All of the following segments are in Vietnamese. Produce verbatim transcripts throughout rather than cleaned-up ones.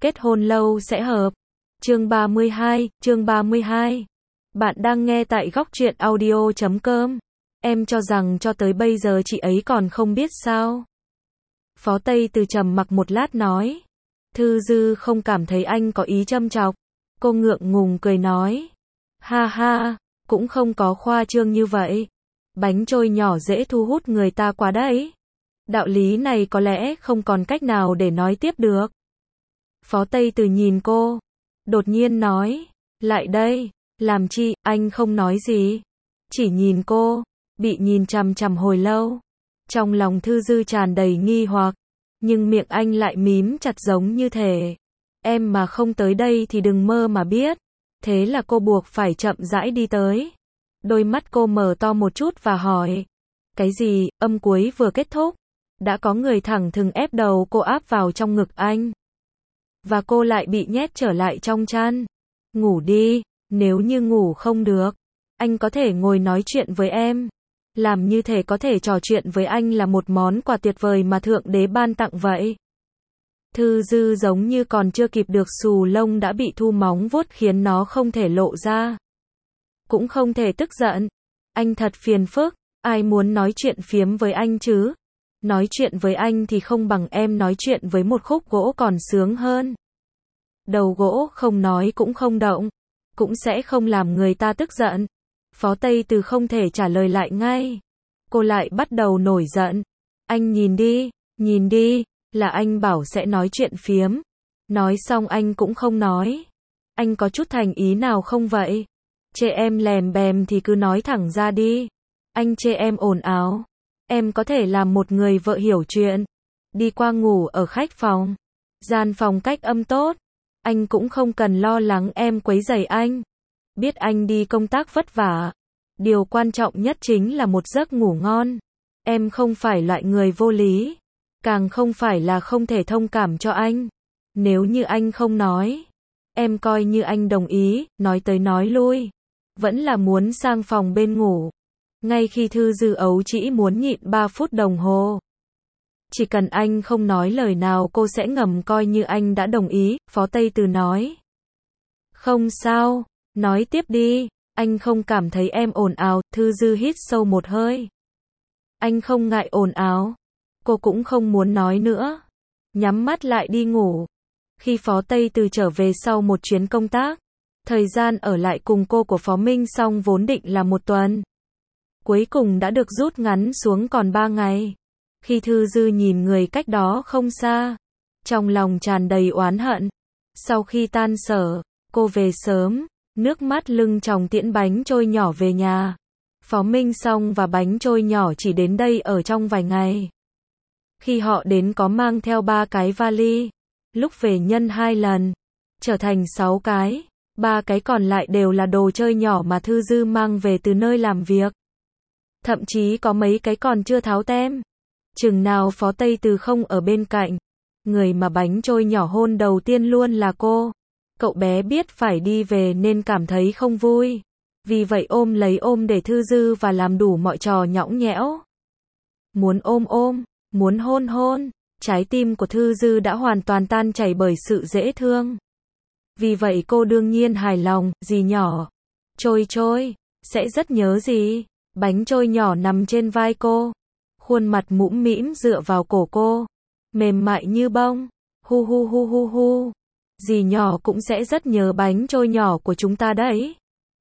kết hôn lâu sẽ hợp. Chương ba mươi hai, chương ba mươi hai. Bạn đang nghe tại góc truyện audio chấm com. Em cho rằng cho tới bây giờ chị ấy còn không biết sao? Phó Tây Từ trầm mặc một lát nói. Thư Dư không cảm thấy anh có ý châm chọc. Cô ngượng ngùng cười nói. Ha ha, cũng không có khoa trương như vậy. Bánh trôi nhỏ dễ thu hút người ta quá đấy. Đạo lý này có lẽ không còn cách nào để nói tiếp được. Phó Tây Từ nhìn cô, đột nhiên nói, lại đây, làm chi, anh không nói gì. Chỉ nhìn cô, bị nhìn chằm chằm hồi lâu. Trong lòng Thư Dư tràn đầy nghi hoặc, nhưng miệng anh lại mím chặt giống như thể. Em mà không tới đây thì đừng mơ mà biết. Thế là cô buộc phải chậm rãi đi tới. Đôi mắt cô mở to một chút và hỏi. Cái gì, âm cuối vừa kết thúc. Đã có người thẳng thừng ép đầu cô áp vào trong ngực anh. Và cô lại bị nhét trở lại trong chăn. Ngủ đi, nếu như ngủ không được, anh có thể ngồi nói chuyện với em. Làm như thể có thể trò chuyện với anh là một món quà tuyệt vời mà Thượng Đế ban tặng vậy. Thư Dư giống như còn chưa kịp được xù lông đã bị thu móng vuốt khiến nó không thể lộ ra. Cũng không thể tức giận. Anh thật phiền phức, ai muốn nói chuyện phiếm với anh chứ? Nói chuyện với anh thì không bằng em nói chuyện với một khúc gỗ còn sướng hơn. Đầu gỗ không nói cũng không động, cũng sẽ không làm người ta tức giận. Phó Tây Từ không thể trả lời lại ngay. Cô lại bắt đầu nổi giận. Anh nhìn đi, nhìn đi, là anh bảo sẽ nói chuyện phiếm. Nói xong anh cũng không nói. Anh có chút thành ý nào không vậy? Chê em lèm bèm thì cứ nói thẳng ra đi. Anh chê em ồn ào. Em có thể làm một người vợ hiểu chuyện. Đi qua ngủ ở khách phòng. Gian phòng cách âm tốt. Anh cũng không cần lo lắng em quấy rầy anh. Biết anh đi công tác vất vả. Điều quan trọng nhất chính là một giấc ngủ ngon. Em không phải loại người vô lý. Càng không phải là không thể thông cảm cho anh. Nếu như anh không nói, em coi như anh đồng ý, nói tới nói lui. Vẫn là muốn sang phòng bên ngủ. Ngay khi Thư Dư ấu chỉ muốn nhịn ba phút đồng hồ. Chỉ cần anh không nói lời nào cô sẽ ngầm coi như anh đã đồng ý, Phó Tây Từ nói. Không sao, nói tiếp đi, anh không cảm thấy em ồn ào, Thư Dư hít sâu một hơi. Anh không ngại ồn ào. Cô cũng không muốn nói nữa. Nhắm mắt lại đi ngủ. Khi Phó Tây Từ trở về sau một chuyến công tác, thời gian ở lại cùng cô của Phó Minh Song vốn định là một tuần. Cuối cùng đã được rút ngắn xuống còn ba ngày. Khi Thư Dư nhìn người cách đó không xa, trong lòng tràn đầy oán hận. Sau khi tan sở, cô về sớm, nước mắt lưng tròng tiễn bánh trôi nhỏ về nhà. Phó Minh Song và bánh trôi nhỏ chỉ đến đây ở trong vài ngày. Khi họ đến có mang theo ba cái vali, lúc về nhân hai lần, trở thành sáu cái, ba cái còn lại đều là đồ chơi nhỏ mà Thư Dư mang về từ nơi làm việc. Thậm chí có mấy cái còn chưa tháo tem. Chừng nào Phó Tây Từ không ở bên cạnh, người mà bánh trôi nhỏ hôn đầu tiên luôn là cô. Cậu bé biết phải đi về nên cảm thấy không vui. Vì vậy ôm lấy ôm để Thư Dư và làm đủ mọi trò nhõng nhẽo. Muốn ôm ôm, muốn hôn hôn, trái tim của Thư Dư đã hoàn toàn tan chảy bởi sự dễ thương. Vì vậy cô đương nhiên hài lòng, dì nhỏ. Trôi trôi, sẽ rất nhớ dì. Bánh trôi nhỏ nằm trên vai cô. Khuôn mặt mũm mĩm dựa vào cổ cô. Mềm mại như bông. Hu hu hu hu hu. Dì nhỏ cũng sẽ rất nhớ bánh trôi nhỏ của chúng ta đấy.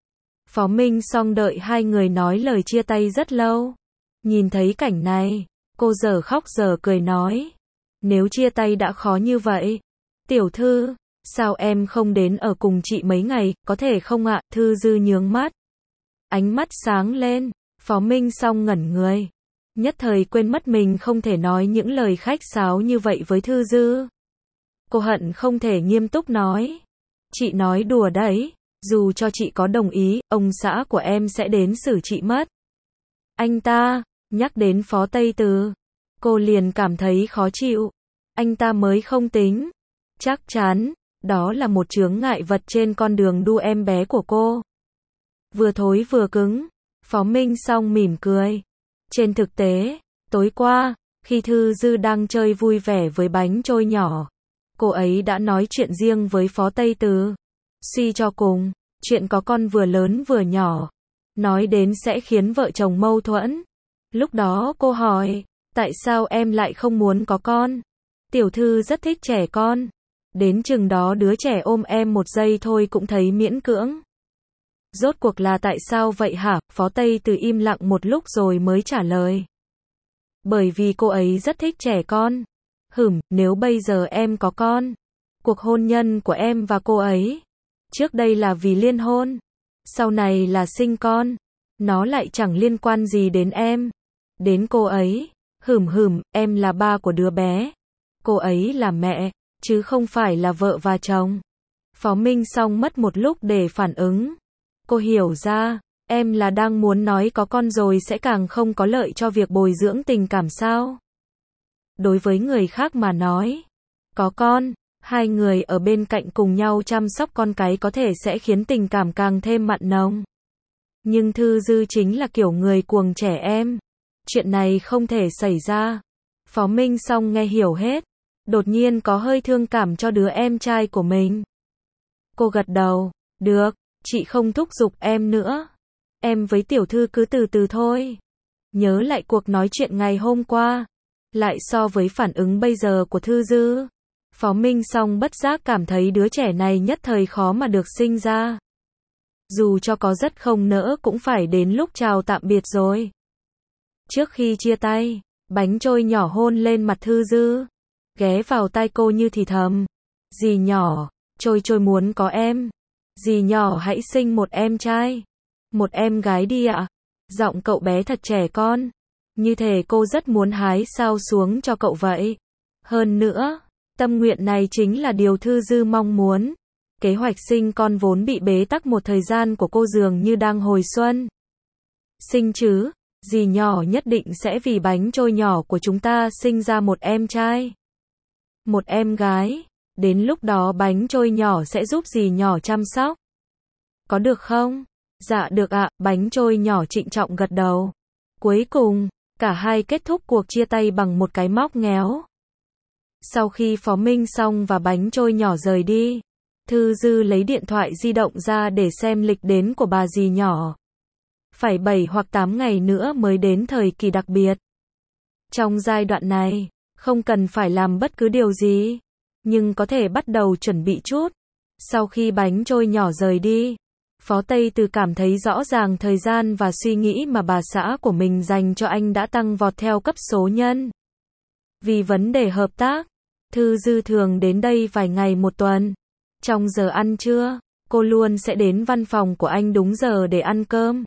Phó Minh Song đợi hai người nói lời chia tay rất lâu. Nhìn thấy cảnh này, cô giờ khóc giờ cười nói. Nếu chia tay đã khó như vậy. Tiểu thư, sao em không đến ở cùng chị mấy ngày, có thể không ạ? Thư Dư nhướng mắt. Ánh mắt sáng lên, Phó Minh Song ngẩn người. Nhất thời quên mất mình không thể nói những lời khách sáo như vậy với Thư Dư. Cô hận không thể nghiêm túc nói. Chị nói đùa đấy, dù cho chị có đồng ý, ông xã của em sẽ đến xử chị mất. Anh ta, nhắc đến Phó Tây Từ, cô liền cảm thấy khó chịu. Anh ta mới không tính. Chắc chắn, đó là một chướng ngại vật trên con đường đu em bé của cô. Vừa thối vừa cứng, Phó Minh Song mỉm cười. Trên thực tế, tối qua, khi Thư Dư đang chơi vui vẻ với bánh trôi nhỏ, cô ấy đã nói chuyện riêng với Phó Tây Từ. Suy cho cùng, chuyện có con vừa lớn vừa nhỏ, nói đến sẽ khiến vợ chồng mâu thuẫn. Lúc đó cô hỏi, tại sao em lại không muốn có con? Tiểu thư rất thích trẻ con. Đến chừng đó đứa trẻ ôm em một giây thôi cũng thấy miễn cưỡng. Rốt cuộc là tại sao vậy hả? Phó Tây Từ im lặng một lúc rồi mới trả lời. Bởi vì cô ấy rất thích trẻ con. Hửm, nếu bây giờ em có con, cuộc hôn nhân của em và cô ấy, trước đây là vì liên hôn, sau này là sinh con, nó lại chẳng liên quan gì đến em, đến cô ấy. Hửm hửm, em là ba của đứa bé, cô ấy là mẹ, chứ không phải là vợ và chồng. Phó Minh Song mất một lúc để phản ứng. Cô hiểu ra, em là đang muốn nói có con rồi sẽ càng không có lợi cho việc bồi dưỡng tình cảm sao? Đối với người khác mà nói, có con, hai người ở bên cạnh cùng nhau chăm sóc con cái có thể sẽ khiến tình cảm càng thêm mặn nồng. Nhưng Thư Dư chính là kiểu người cuồng trẻ em. Chuyện này không thể xảy ra. Phó Minh Song nghe hiểu hết. Đột nhiên có hơi thương cảm cho đứa em trai của mình. Cô gật đầu. Được, chị không thúc giục em nữa. Em với tiểu thư cứ từ từ thôi. Nhớ lại cuộc nói chuyện ngày hôm qua. Lại so với phản ứng bây giờ của Thư Dư, Phó Minh Song bất giác cảm thấy đứa trẻ này nhất thời khó mà được sinh ra. Dù cho có rất không nỡ cũng phải đến lúc chào tạm biệt rồi. Trước khi chia tay, Bánh Trôi nhỏ hôn lên mặt Thư Dư, ghé vào tai cô như thì thầm. Dì nhỏ, Trôi Trôi muốn có em. Dì nhỏ hãy sinh một em trai, một em gái đi ạ. Giọng cậu bé thật trẻ con. Như thể cô rất muốn hái sao xuống cho cậu vậy. Hơn nữa, tâm nguyện này chính là điều Thư Dư mong muốn. Kế hoạch sinh con vốn bị bế tắc một thời gian của cô dường như đang hồi xuân. Sinh chứ, dì nhỏ nhất định sẽ vì Bánh Trôi nhỏ của chúng ta sinh ra một em trai, một em gái. Đến lúc đó Bánh Trôi nhỏ sẽ giúp dì nhỏ chăm sóc. Có được không? Dạ được ạ, Bánh Trôi nhỏ trịnh trọng gật đầu. Cuối cùng, cả hai kết thúc cuộc chia tay bằng một cái móc ngéo. Sau khi Phó Minh Song và Bánh Trôi nhỏ rời đi, Thư Dư lấy điện thoại di động ra để xem lịch đến của bà dì nhỏ. Phải bảy hoặc tám ngày nữa mới đến thời kỳ đặc biệt. Trong giai đoạn này, không cần phải làm bất cứ điều gì, nhưng có thể bắt đầu chuẩn bị chút. Sau khi Bánh Trôi nhỏ rời đi, Phó Tây Từ cảm thấy rõ ràng thời gian và suy nghĩ mà bà xã của mình dành cho anh đã tăng vọt theo cấp số nhân. Vì vấn đề hợp tác, Thư Dư thường đến đây vài ngày một tuần. Trong giờ ăn trưa, cô luôn sẽ đến văn phòng của anh đúng giờ để ăn cơm.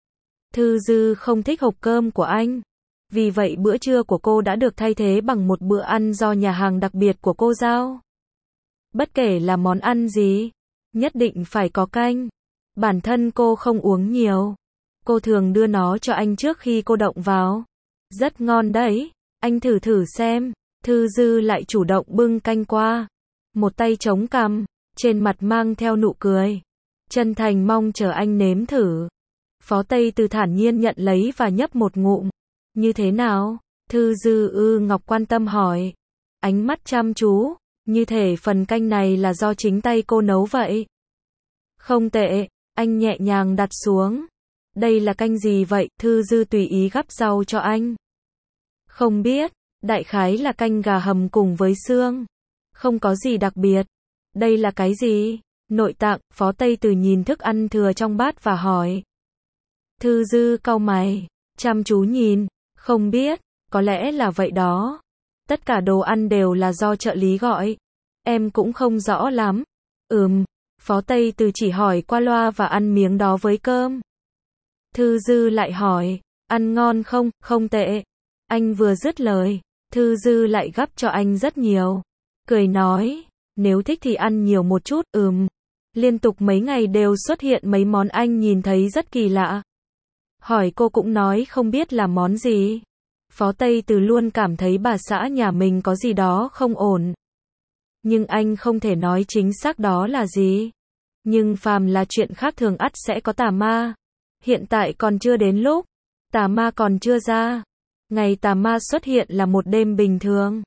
Thư Dư không thích hộp cơm của anh. Vì vậy bữa trưa của cô đã được thay thế bằng một bữa ăn do nhà hàng đặc biệt của cô giao. Bất kể là món ăn gì, nhất định phải có canh. Bản thân cô không uống nhiều. Cô thường đưa nó cho anh trước khi cô động vào. Rất ngon đấy, anh thử thử xem. Thư Dư lại chủ động bưng canh qua. Một tay chống cằm, trên mặt mang theo nụ cười. Chân thành mong chờ anh nếm thử. Phó Tây Từ thản nhiên nhận lấy và nhấp một ngụm. Như thế nào? Thư Dư ư Ngọc quan tâm hỏi. Ánh mắt chăm chú, như thể phần canh này là do chính tay cô nấu vậy. Không tệ, anh nhẹ nhàng đặt xuống. Đây là canh gì vậy? Thư Dư tùy ý gắp rau cho anh. Không biết, đại khái là canh gà hầm cùng với xương. Không có gì đặc biệt. Đây là cái gì? Nội tạng. Phó Tây Từ nhìn thức ăn thừa trong bát và hỏi. Thư Dư cau mày, chăm chú nhìn. Không biết, có lẽ là vậy đó. Tất cả đồ ăn đều là do trợ lý gọi. Em cũng không rõ lắm. Ừm. Phó Tây Từ chỉ hỏi qua loa và ăn miếng đó với cơm. Thư Dư lại hỏi, ăn ngon không? Không tệ. Anh vừa dứt lời, Thư Dư lại gắp cho anh rất nhiều. Cười nói, nếu thích thì ăn nhiều một chút. Ừm. Liên tục mấy ngày đều xuất hiện mấy món anh nhìn thấy rất kỳ lạ. Hỏi cô cũng nói không biết là món gì. Phó Tây Từ luôn cảm thấy bà xã nhà mình có gì đó không ổn. Nhưng anh không thể nói chính xác đó là gì. Nhưng phàm là chuyện khác thường ắt sẽ có tà ma. Hiện tại còn chưa đến lúc. Tà ma còn chưa ra. Ngày tà ma xuất hiện là một đêm bình thường.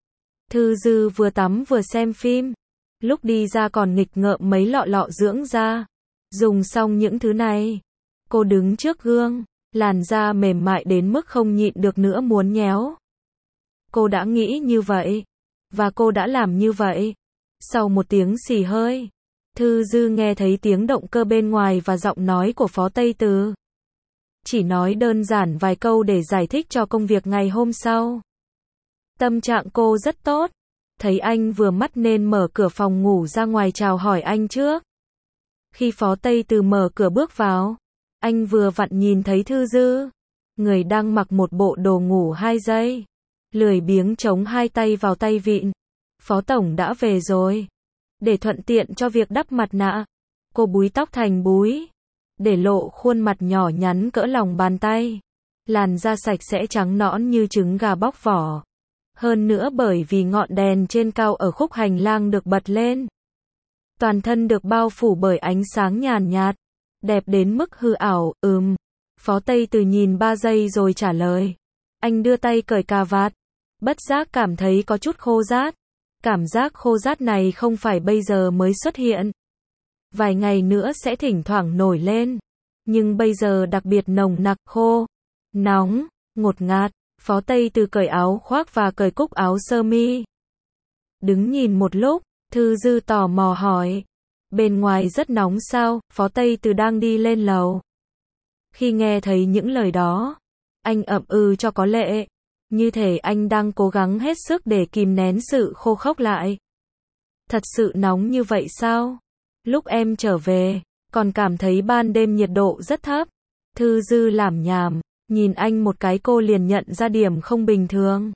Thư Dư vừa tắm vừa xem phim. Lúc đi ra còn nghịch ngợm mấy lọ lọ dưỡng da. Dùng xong những thứ này, cô đứng trước gương, làn da mềm mại đến mức không nhịn được nữa muốn nhéo. Cô đã nghĩ như vậy, và cô đã làm như vậy. Sau một tiếng xì hơi, Thư Dư nghe thấy tiếng động cơ bên ngoài và giọng nói của Phó Tây Từ. Chỉ nói đơn giản vài câu để giải thích cho công việc ngày hôm sau. Tâm trạng cô rất tốt. Thấy anh vừa mắt nên mở cửa phòng ngủ ra ngoài chào hỏi anh trước. Khi Phó Tây Từ mở cửa bước vào, anh vừa vặn nhìn thấy Thư Dư. Người đang mặc một bộ đồ ngủ hai giây. Lười biếng chống hai tay vào tay vịn. Phó Tổng đã về rồi. Để thuận tiện cho việc đắp mặt nạ, cô búi tóc thành búi. Để lộ khuôn mặt nhỏ nhắn cỡ lòng bàn tay. Làn da sạch sẽ trắng nõn như trứng gà bóc vỏ. Hơn nữa bởi vì ngọn đèn trên cao ở khúc hành lang được bật lên. Toàn thân được bao phủ bởi ánh sáng nhàn nhạt. Đẹp đến mức hư ảo, ừm. Phó Tây Từ nhìn ba giây rồi trả lời. Anh đưa tay cởi cà vạt. Bất giác cảm thấy có chút khô rát. Cảm giác khô rát này không phải bây giờ mới xuất hiện. Vài ngày nữa sẽ thỉnh thoảng nổi lên. Nhưng bây giờ đặc biệt nồng nặc, khô, nóng, ngột ngạt. Phó Tây Từ cởi áo khoác và cởi cúc áo sơ mi. Đứng nhìn một lúc, Thư Dư tò mò hỏi. Bên ngoài rất nóng sao? Phó Tây Từ đang đi lên lầu. Khi nghe thấy những lời đó, anh ậm ừ cho có lệ. Như thể anh đang cố gắng hết sức để kìm nén sự khô khốc lại. Thật sự nóng như vậy sao? Lúc em trở về, còn cảm thấy ban đêm nhiệt độ rất thấp. Thư Dư làm nhảm, nhìn anh một cái cô liền nhận ra điểm không bình thường.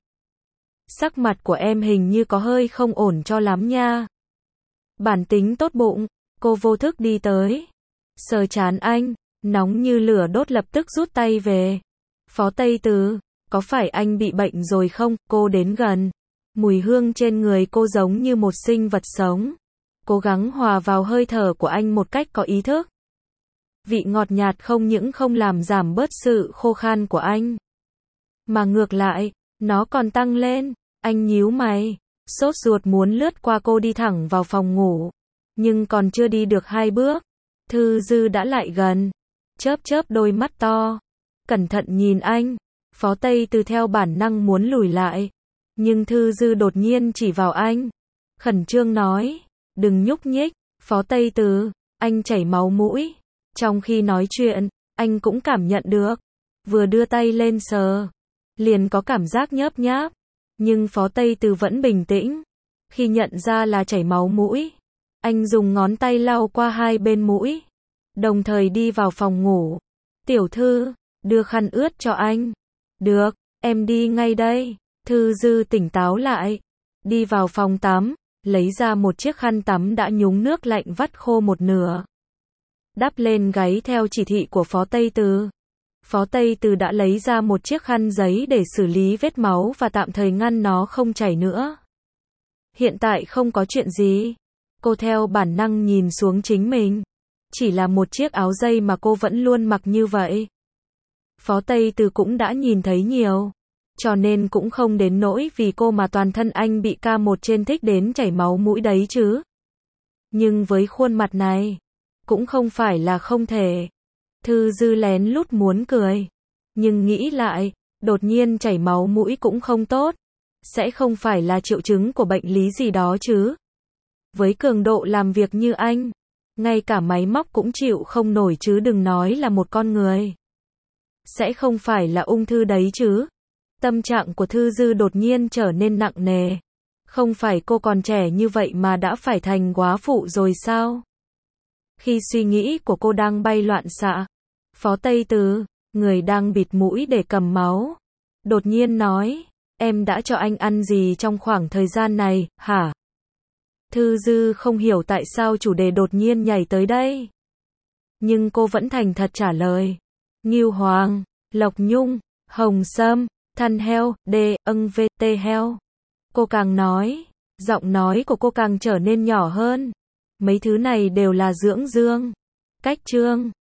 Sắc mặt của em hình như có hơi không ổn cho lắm nha. Bản tính tốt bụng, cô vô thức đi tới. Sờ trán anh, nóng như lửa đốt lập tức rút tay về. Phó Tây Từ, có phải anh bị bệnh rồi không? Cô đến gần. Mùi hương trên người cô giống như một sinh vật sống. Cố gắng hòa vào hơi thở của anh một cách có ý thức. Vị ngọt nhạt không những không làm giảm bớt sự khô khan của anh, mà ngược lại, nó còn tăng lên. Anh nhíu mày, sốt ruột muốn lướt qua cô đi thẳng vào phòng ngủ. Nhưng còn chưa đi được hai bước, Thư Dư đã lại gần, chớp chớp đôi mắt to, cẩn thận nhìn anh. Phó Tây Từ theo bản năng muốn lùi lại, nhưng Thư Dư đột nhiên chỉ vào anh, khẩn trương nói, đừng nhúc nhích. Phó Tây Từ, anh chảy máu mũi. Trong khi nói chuyện, anh cũng cảm nhận được, vừa đưa tay lên sờ, liền có cảm giác nhớp nháp. Nhưng Phó Tây Từ vẫn bình tĩnh. Khi nhận ra là chảy máu mũi, anh dùng ngón tay lau qua hai bên mũi, đồng thời đi vào phòng ngủ. Tiểu Thư, đưa khăn ướt cho anh. Được, em đi ngay đây. Thư Dư tỉnh táo lại, đi vào phòng tắm, lấy ra một chiếc khăn tắm đã nhúng nước lạnh vắt khô một nửa. Đắp lên gáy theo chỉ thị của Phó Tây Từ. Phó Tây Từ đã lấy ra một chiếc khăn giấy để xử lý vết máu và tạm thời ngăn nó không chảy nữa. Hiện tại không có chuyện gì. Cô theo bản năng nhìn xuống chính mình. Chỉ là một chiếc áo dây mà cô vẫn luôn mặc như vậy. Phó Tây Từ cũng đã nhìn thấy nhiều, cho nên cũng không đến nỗi vì cô mà toàn thân anh bị ca một trên thích đến chảy máu mũi đấy chứ. Nhưng với khuôn mặt này, cũng không phải là không thể. Thư Dư lén lút muốn cười, nhưng nghĩ lại, đột nhiên chảy máu mũi cũng không tốt. Sẽ không phải là triệu chứng của bệnh lý gì đó chứ. Với cường độ làm việc như anh, ngay cả máy móc cũng chịu không nổi chứ đừng nói là một con người. Sẽ không phải là ung thư đấy chứ. Tâm trạng của Thư Dư đột nhiên trở nên nặng nề. Không phải cô còn trẻ như vậy mà đã phải thành góa phụ rồi sao? Khi suy nghĩ của cô đang bay loạn xạ, Phó Tây Từ, người đang bịt mũi để cầm máu, đột nhiên nói, em đã cho anh ăn gì trong khoảng thời gian này, hả? Thư Dư không hiểu tại sao chủ đề đột nhiên nhảy tới đây. Nhưng cô vẫn thành thật trả lời. Ngưu hoàng, lộc nhung, hồng sâm, thăn heo, đê, âng vê tê heo. Cô càng nói, giọng nói của cô càng trở nên nhỏ hơn. Mấy thứ này đều là dưỡng dương. Cách trương.